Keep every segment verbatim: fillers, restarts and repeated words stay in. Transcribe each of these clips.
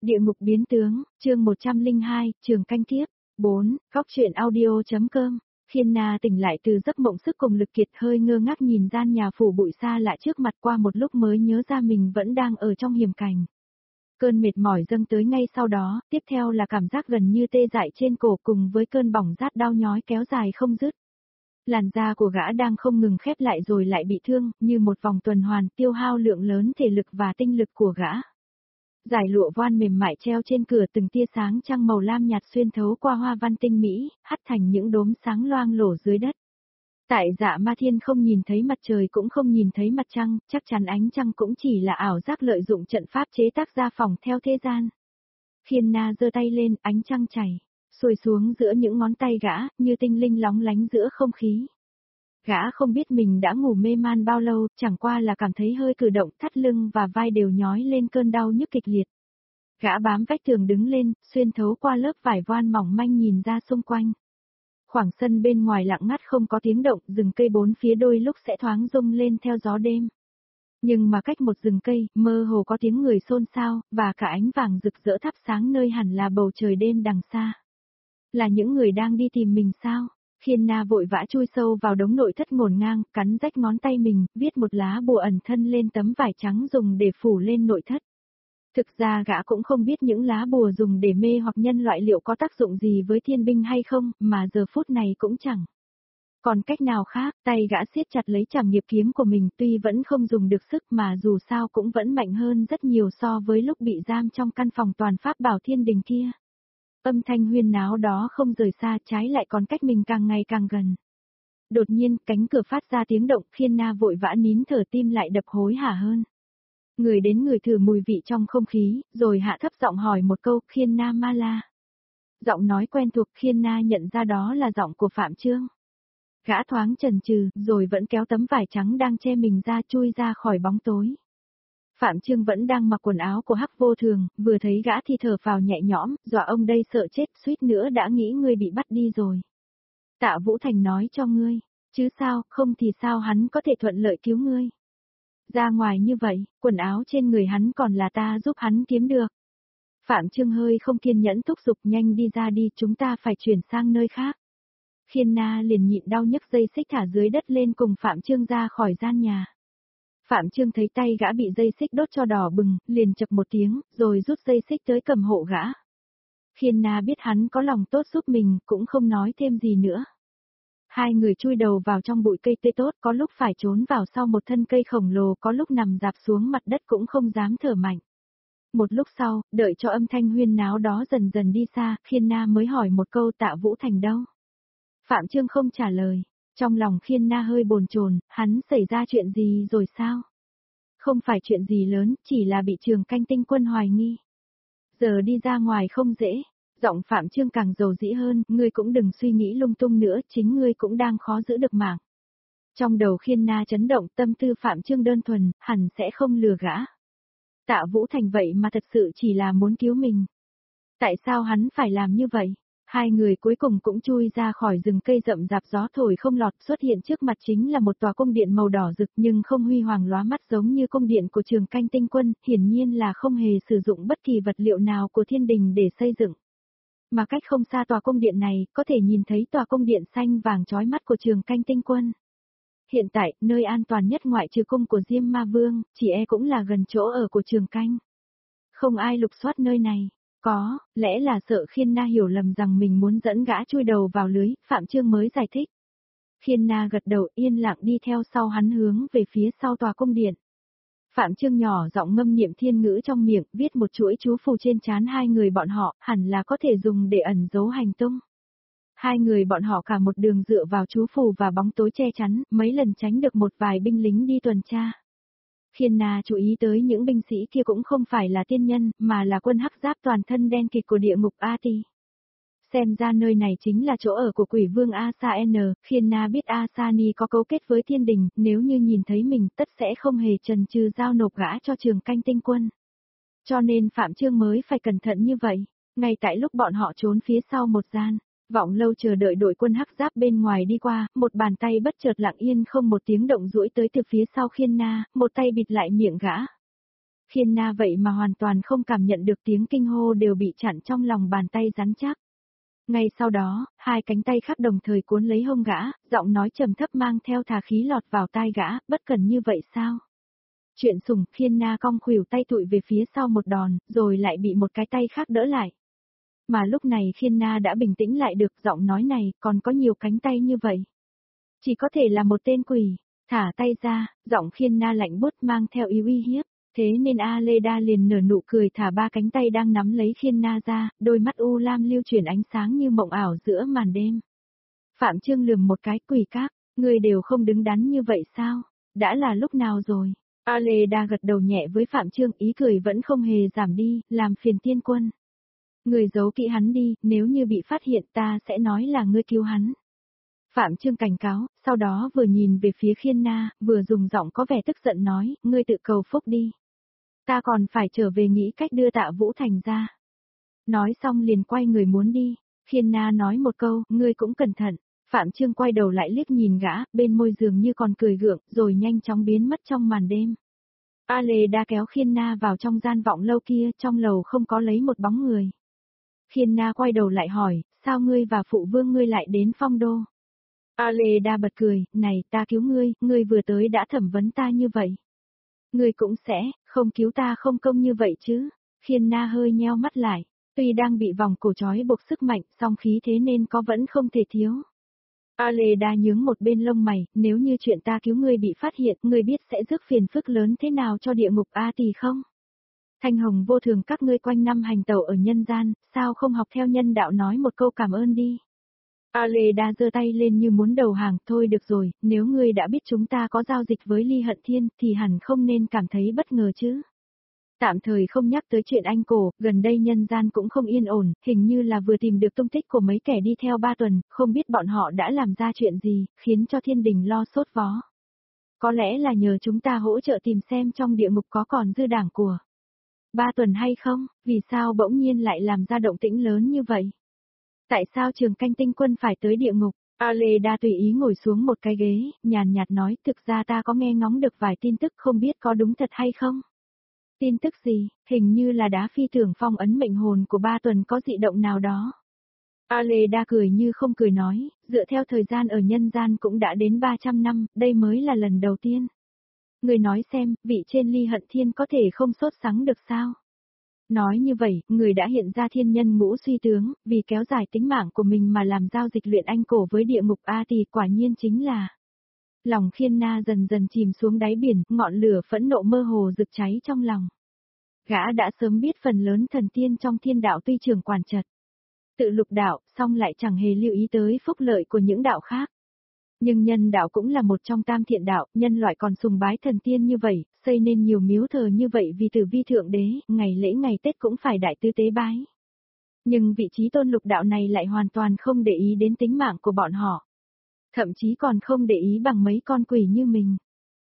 Địa ngục biến tướng, chương một trăm lẻ hai, trường canh tiếp. bốn, Góc truyện audio.com. Khiên Na tỉnh lại từ giấc mộng sức cùng lực kiệt, hơi ngơ ngác nhìn gian nhà phủ bụi xa lạ trước mặt, qua một lúc mới nhớ ra mình vẫn đang ở trong hiểm cảnh. Cơn mệt mỏi dâng tới ngay sau đó, tiếp theo là cảm giác gần như tê dại trên cổ cùng với cơn bỏng rát đau nhói kéo dài không dứt. Làn da của gã đang không ngừng khép lại rồi lại bị thương, như một vòng tuần hoàn tiêu hao lượng lớn thể lực và tinh lực của gã. Dải lụa voan mềm mại treo trên cửa, từng tia sáng trăng màu lam nhạt xuyên thấu qua hoa văn tinh mỹ, hắt thành những đốm sáng loang lổ dưới đất. Tại Dạ Ma Thiên không nhìn thấy mặt trời cũng không nhìn thấy mặt trăng, chắc chắn ánh trăng cũng chỉ là ảo giác lợi dụng trận pháp chế tác ra phòng theo thế gian. Khiên Na giơ tay lên, ánh trăng chảy xuôi xuống giữa những ngón tay gã, như tinh linh lóng lánh giữa không khí. Gã không biết mình đã ngủ mê man bao lâu, chẳng qua là cảm thấy hơi cử động, thắt lưng và vai đều nhói lên cơn đau nhức kịch liệt. Gã bám vách tường đứng lên, xuyên thấu qua lớp vải voan mỏng manh nhìn ra xung quanh. Khoảng sân bên ngoài lặng ngắt không có tiếng động, rừng cây bốn phía đôi lúc sẽ thoáng rung lên theo gió đêm. Nhưng mà cách một rừng cây, mơ hồ có tiếng người xôn xao, và cả ánh vàng rực rỡ thắp sáng nơi hẳn là bầu trời đêm đằng xa. Là những người đang đi tìm mình sao? Khiên Na vội vã chui sâu vào đống nội thất ngổn ngang, cắn rách ngón tay mình, viết một lá bùa ẩn thân lên tấm vải trắng dùng để phủ lên nội thất. Thực ra gã cũng không biết những lá bùa dùng để mê hoặc nhân loại liệu có tác dụng gì với thiên binh hay không, mà giờ phút này cũng chẳng còn cách nào khác. Tay gã siết chặt lấy trảm nghiệp kiếm của mình, tuy vẫn không dùng được sức mà dù sao cũng vẫn mạnh hơn rất nhiều so với lúc bị giam trong căn phòng toàn pháp bảo thiên đình kia. Âm thanh huyên náo đó không rời xa, trái lại còn cách mình càng ngày càng gần. Đột nhiên, cánh cửa phát ra tiếng động, Khiên Na vội vã nín thở, tim lại đập hối hả hơn. Người đến người thử mùi vị trong không khí, rồi hạ thấp giọng hỏi một câu, Khiên Na Ma La. Giọng nói quen thuộc, Khiên Na nhận ra đó là giọng của Phạm Chương. Gã thoáng chần chừ, rồi vẫn kéo tấm vải trắng đang che mình ra, chui ra khỏi bóng tối. Phạm Chương vẫn đang mặc quần áo của Hắc Vô Thường, vừa thấy gã thì thở phào nhẹ nhõm, dọa ông đây sợ chết, suýt nữa đã nghĩ ngươi bị bắt đi rồi. Tạ Vũ Thành nói cho ngươi, chứ sao, không thì sao hắn có thể thuận lợi cứu ngươi. Ra ngoài như vậy, quần áo trên người hắn còn là ta giúp hắn kiếm được. Phạm Chương hơi không kiên nhẫn thúc giục, nhanh đi ra đi, chúng ta phải chuyển sang nơi khác. Khiên Na liền nhịn đau nhấc dây xích thả dưới đất lên cùng Phạm Chương ra khỏi gian nhà. Phạm Chương thấy tay gã bị dây xích đốt cho đỏ bừng, liền chập một tiếng, rồi rút dây xích tới cầm hộ gã. Khiên Na biết hắn có lòng tốt giúp mình, cũng không nói thêm gì nữa. Hai người chui đầu vào trong bụi cây tươi tốt, có lúc phải trốn vào sau một thân cây khổng lồ, có lúc nằm dạp xuống mặt đất cũng không dám thở mạnh. Một lúc sau, đợi cho âm thanh huyên náo đó dần dần đi xa, Khiên Na mới hỏi một câu, Tạ Vũ Thành đâu? Phạm Chương không trả lời. Trong lòng Khiên Na hơi bồn chồn, hắn xảy ra chuyện gì rồi sao? Không phải chuyện gì lớn, chỉ là bị Trường Canh Tinh Quân hoài nghi. Giờ đi ra ngoài không dễ. Giọng Phạm Chương càng dầu dĩ hơn, ngươi cũng đừng suy nghĩ lung tung nữa, chính ngươi cũng đang khó giữ được mạng. Trong đầu Khiên Na chấn động, tâm tư Phạm Chương đơn thuần, hẳn sẽ không lừa gã. Tạ Vũ Thành vậy mà thật sự chỉ là muốn cứu mình. Tại sao hắn phải làm như vậy? Hai người cuối cùng cũng chui ra khỏi rừng cây rậm rạp, gió thổi không lọt, xuất hiện trước mặt chính là một tòa cung điện màu đỏ rực nhưng không huy hoàng lóa mắt giống như cung điện của Trường Canh Tinh Quân, hiển nhiên là không hề sử dụng bất kỳ vật liệu nào của thiên đình để xây dựng. Mà cách không xa tòa cung điện này, có thể nhìn thấy tòa cung điện xanh vàng chói mắt của Trường Canh Tinh Quân. Hiện tại, nơi an toàn nhất ngoại trừ cung của Diêm Ma Vương, chỉ e cũng là gần chỗ ở của Trường Canh. Không ai lục soát nơi này. Có, lẽ là sợ Khiên Na hiểu lầm rằng mình muốn dẫn gã chui đầu vào lưới, Phạm Chương mới giải thích. Khiên Na gật đầu yên lặng đi theo sau hắn hướng về phía sau tòa cung điện. Phạm Chương nhỏ giọng ngâm niệm thiên ngữ trong miệng, viết một chuỗi chú phù trên trán hai người bọn họ, hẳn là có thể dùng để ẩn giấu hành tung. Hai người bọn họ cả một đường dựa vào chú phù và bóng tối che chắn, mấy lần tránh được một vài binh lính đi tuần tra. Khiên Na chú ý tới những binh sĩ kia cũng không phải là tiên nhân, mà là quân hắc giáp toàn thân đen kịt của địa ngục A Ti. Xem ra nơi này chính là chỗ ở của quỷ vương Asa N, Khiên Na biết Asani có cấu kết với thiên đình, nếu như nhìn thấy mình tất sẽ không hề chần chừ giao nộp gã cho Trường Canh Tinh Quân. Cho nên Phạm Chương mới phải cẩn thận như vậy. Ngay tại lúc bọn họ trốn phía sau một gian, Vọng Lâu chờ đợi đội quân hắc giáp bên ngoài đi qua, một bàn tay bất chợt lặng yên không một tiếng động duỗi tới từ phía sau Khiên Na, một tay bịt lại miệng gã. Khiên Na vậy mà hoàn toàn không cảm nhận được tiếng kinh hô đều bị chặn trong lòng bàn tay rắn chắc. Ngay sau đó, hai cánh tay khác đồng thời cuốn lấy hông gã, giọng nói trầm thấp mang theo tà khí lọt vào tai gã, bất cần như vậy sao? Chuyện sủng, Khiên Na cong khuỷu tay tụi về phía sau một đòn, rồi lại bị một cái tay khác đỡ lại. Mà lúc này Khiên Na đã bình tĩnh lại được, giọng nói này còn có nhiều cánh tay như vậy. Chỉ có thể là một tên quỷ, thả tay ra, giọng Khiên Na lạnh buốt mang theo ý uy hiếp. Thế nên Aleda liền nở nụ cười thả ba cánh tay đang nắm lấy Khiên Na ra, đôi mắt u lam lưu chuyển ánh sáng như mộng ảo giữa màn đêm. Phạm Trương lườm một cái, quỷ các, người đều không đứng đắn như vậy sao? Đã là lúc nào rồi? Aleda gật đầu nhẹ với Phạm Trương, ý cười vẫn không hề giảm đi, làm phiền tiên quân. Người giấu kỹ hắn đi, nếu như bị phát hiện ta sẽ nói là ngươi cứu hắn. Phạm Trương cảnh cáo, sau đó vừa nhìn về phía Khiên Na, vừa dùng giọng có vẻ tức giận nói, ngươi tự cầu phúc đi. Ta còn phải trở về nghĩ cách đưa Tạ Vũ Thành ra. Nói xong liền quay người muốn đi. Khiên Na nói một câu, ngươi cũng cẩn thận. Phạm Trương quay đầu lại liếc nhìn gã, bên môi dường như còn cười gượng, rồi nhanh chóng biến mất trong màn đêm. Aleda kéo Khiên Na vào trong gian vọng lâu kia, trong lầu không có lấy một bóng người. Khiên Na quay đầu lại hỏi, sao ngươi và phụ vương ngươi lại đến Phong Đô? Aleda bật cười, này ta cứu ngươi, ngươi vừa tới đã thẩm vấn ta như vậy. Ngươi cũng sẽ, không cứu ta không công như vậy chứ. Khiên Na hơi nheo mắt lại, tuy đang bị vòng cổ trói buộc sức mạnh, song khí thế nên có vẫn không thể thiếu. Aleda nhướng một bên lông mày, nếu như chuyện ta cứu ngươi bị phát hiện, ngươi biết sẽ rước phiền phức lớn thế nào cho địa ngục A Tỳ không? Thanh hồng vô thường các ngươi quanh năm hành tẩu ở nhân gian, sao không học theo nhân đạo nói một câu cảm ơn đi? Aleda giơ tay lên như muốn đầu hàng, thôi được rồi, nếu ngươi đã biết chúng ta có giao dịch với Ly Hận Thiên, thì hẳn không nên cảm thấy bất ngờ chứ. Tạm thời không nhắc tới chuyện anh cổ, gần đây nhân gian cũng không yên ổn, hình như là vừa tìm được tung tích của mấy kẻ đi theo ba tuần, không biết bọn họ đã làm ra chuyện gì, khiến cho thiên đình lo sốt vó. Có lẽ là nhờ chúng ta hỗ trợ tìm xem trong địa ngục có còn dư đảng của ba tuần hay không, vì sao bỗng nhiên lại làm ra động tĩnh lớn như vậy? Tại sao Trường Canh Tinh Quân phải tới địa ngục? Aleda tùy ý ngồi xuống một cái ghế, nhàn nhạt nói, thực ra ta có nghe ngóng được vài tin tức không biết có đúng thật hay không? Tin tức gì? Hình như là đá phi tưởng phong ấn mệnh hồn của ba tuần có dị động nào đó. Aleda cười như không cười nói, dựa theo thời gian ở nhân gian cũng đã đến ba trăm năm, đây mới là lần đầu tiên. Người nói xem, vị trên Ly Hận Thiên có thể không sốt sắng được sao? Nói như vậy, người đã hiện ra thiên nhân ngũ suy tướng, vì kéo dài tính mạng của mình mà làm giao dịch luyện anh cổ với địa ngục A Tỳ, quả nhiên chính là. Lòng Khiên Na dần dần chìm xuống đáy biển, ngọn lửa phẫn nộ mơ hồ rực cháy trong lòng. Gã đã sớm biết phần lớn thần tiên trong thiên đạo tuy trưởng quản trật tự lục đạo, song lại chẳng hề lưu ý tới phúc lợi của những đạo khác. Nhưng nhân đạo cũng là một trong tam thiện đạo, nhân loại còn sùng bái thần tiên như vậy, xây nên nhiều miếu thờ như vậy vì tử vi thượng đế, ngày lễ ngày Tết cũng phải đại tư tế bái. Nhưng vị trí tôn lục đạo này lại hoàn toàn không để ý đến tính mạng của bọn họ. Thậm chí còn không để ý bằng mấy con quỷ như mình.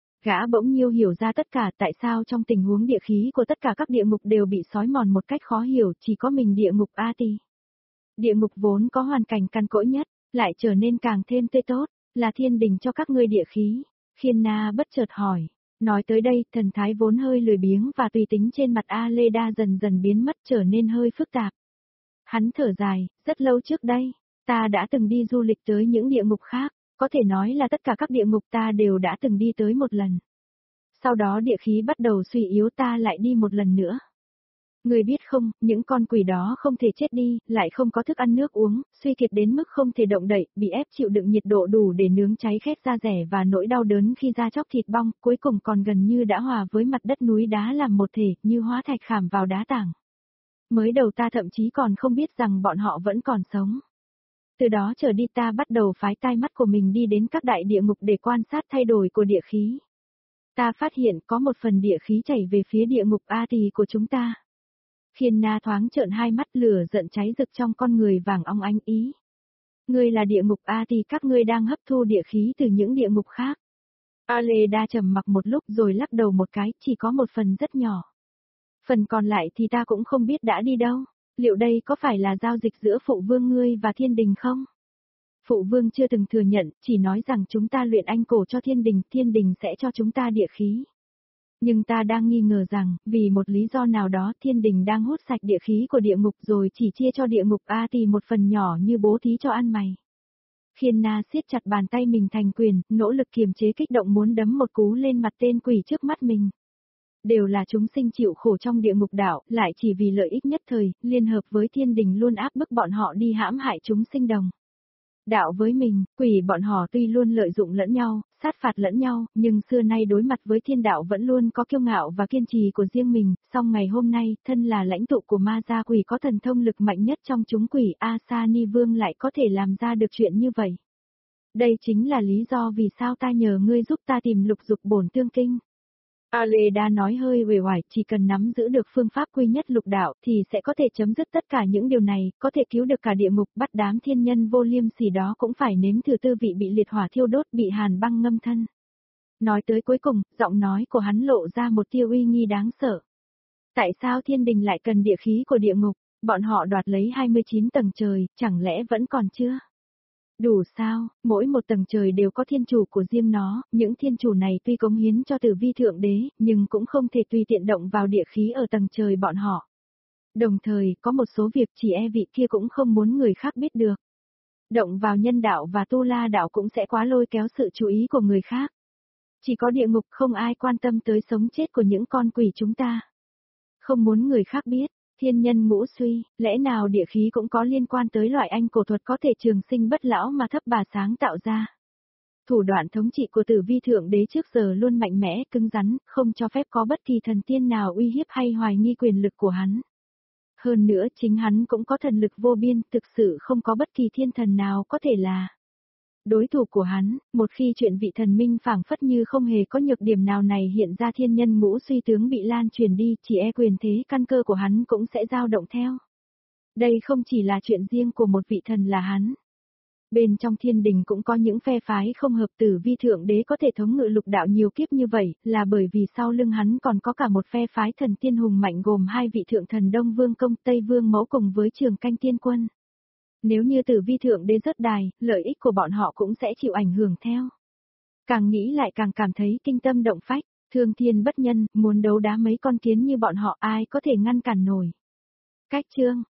Gã bỗng nhiêu hiểu ra tất cả tại sao trong tình huống địa khí của tất cả các địa ngục đều bị xói mòn một cách khó hiểu, chỉ có mình địa ngục A Tỳ. Địa ngục vốn có hoàn cảnh cằn cỗi nhất, lại trở nên càng thêm tươi tốt. Là thiên đình cho các ngươi địa khí. Khiên Na bất chợt hỏi. Nói tới đây, thần thái vốn hơi lười biếng và tùy tính trên mặt Aleda dần dần biến mất trở nên hơi phức tạp. Hắn thở dài, rất lâu trước đây, ta đã từng đi du lịch tới những địa ngục khác, có thể nói là tất cả các địa ngục ta đều đã từng đi tới một lần. Sau đó địa khí bắt đầu suy yếu ta lại đi một lần nữa. Người biết không, những con quỷ đó không thể chết đi, lại không có thức ăn nước uống, suy kiệt đến mức không thể động đậy, bị ép chịu đựng nhiệt độ đủ để nướng cháy khét da rẻ và nỗi đau đớn khi da chóc thịt bong, cuối cùng còn gần như đã hòa với mặt đất núi đá làm một thể, như hóa thạch khảm vào đá tảng. Mới đầu ta thậm chí còn không biết rằng bọn họ vẫn còn sống. Từ đó trở đi ta bắt đầu phái tai mắt của mình đi đến các đại địa ngục để quan sát thay đổi của địa khí. Ta phát hiện có một phần địa khí chảy về phía địa ngục A Tỳ của chúng ta. Khiên Na thoáng trợn hai mắt, lửa giận cháy rực trong con người vàng óng ánh ý. Ngươi là địa ngục A Tỳ, các ngươi đang hấp thu địa khí từ những địa ngục khác. Aleda trầm mặc một lúc rồi lắc đầu một cái, chỉ có một phần rất nhỏ. Phần còn lại thì ta cũng không biết đã đi đâu. Liệu đây có phải là giao dịch giữa phụ vương ngươi và thiên đình không? Phụ vương chưa từng thừa nhận, chỉ nói rằng chúng ta luyện anh cổ cho thiên đình, thiên đình sẽ cho chúng ta địa khí. Nhưng ta đang nghi ngờ rằng, vì một lý do nào đó thiên đình đang hút sạch địa khí của địa ngục rồi chỉ chia cho địa ngục A Tỳ một phần nhỏ như bố thí cho ăn mày. Khiên Na siết chặt bàn tay mình thành quyền, nỗ lực kiềm chế kích động muốn đấm một cú lên mặt tên quỷ trước mắt mình. Đều là chúng sinh chịu khổ trong địa ngục đạo, lại chỉ vì lợi ích nhất thời, liên hợp với thiên đình luôn áp bức bọn họ đi hãm hại chúng sinh đồng. Đạo với mình, quỷ bọn họ tuy luôn lợi dụng lẫn nhau, sát phạt lẫn nhau, nhưng xưa nay đối mặt với thiên đạo vẫn luôn có kiêu ngạo và kiên trì của riêng mình, song ngày hôm nay, thân là lãnh tụ của ma gia quỷ có thần thông lực mạnh nhất trong chúng quỷ, A Sa Ni Vương lại có thể làm ra được chuyện như vậy. Đây chính là lý do vì sao ta nhờ ngươi giúp ta tìm lục dục bổn tương kinh. Aleda nói hơi uể oải, chỉ cần nắm giữ được phương pháp quy nhất lục đạo thì sẽ có thể chấm dứt tất cả những điều này, có thể cứu được cả địa ngục, bắt đám thiên nhân vô liêm sỉ đó cũng phải nếm thử tư vị bị liệt hỏa thiêu đốt, bị hàn băng ngâm thân. Nói tới cuối cùng, giọng nói của hắn lộ ra một tia uy nghi đáng sợ. Tại sao thiên đình lại cần địa khí của địa ngục? Bọn họ đoạt lấy hai mươi chín tầng trời, chẳng lẽ vẫn còn chưa? Đủ sao, mỗi một tầng trời đều có thiên chủ của riêng nó, những thiên chủ này tuy cống hiến cho tử vi thượng đế, nhưng cũng không thể tùy tiện động vào địa khí ở tầng trời bọn họ. Đồng thời, có một số việc chỉ e vị kia cũng không muốn người khác biết được. Động vào nhân đạo và tu la đạo cũng sẽ quá lôi kéo sự chú ý của người khác. Chỉ có địa ngục không ai quan tâm tới sống chết của những con quỷ chúng ta. Không muốn người khác biết. Thiên nhân ngũ suy, lẽ nào địa khí cũng có liên quan tới loại anh cổ thuật có thể trường sinh bất lão mà thấp bà sáng tạo ra. Thủ đoạn thống trị của tử vi thượng đế trước giờ luôn mạnh mẽ, cứng rắn, không cho phép có bất kỳ thần tiên nào uy hiếp hay hoài nghi quyền lực của hắn. Hơn nữa chính hắn cũng có thần lực vô biên, thực sự không có bất kỳ thiên thần nào có thể là đối thủ của hắn. Một khi chuyện vị thần minh phảng phất như không hề có nhược điểm nào này hiện ra, thiên nhân ngũ suy tướng bị lan truyền đi, chỉ e quyền thế căn cơ của hắn cũng sẽ dao động theo. Đây không chỉ là chuyện riêng của một vị thần là hắn. Bên trong thiên đình cũng có những phe phái không hợp. Tử vi thượng đế có thể thống ngự lục đạo nhiều kiếp như vậy, là bởi vì sau lưng hắn còn có cả một phe phái thần tiên hùng mạnh gồm hai vị thượng thần Đông Vương Công, Tây Vương Mẫu cùng với Trường Canh Tiên Quân. Nếu như tử vi thượng đế rớt đài, lợi ích của bọn họ cũng sẽ chịu ảnh hưởng theo. Càng nghĩ lại càng cảm thấy kinh tâm động phách, thương thiên bất nhân, muốn đấu đá mấy con kiến như bọn họ ai có thể ngăn cản nổi. Cách chương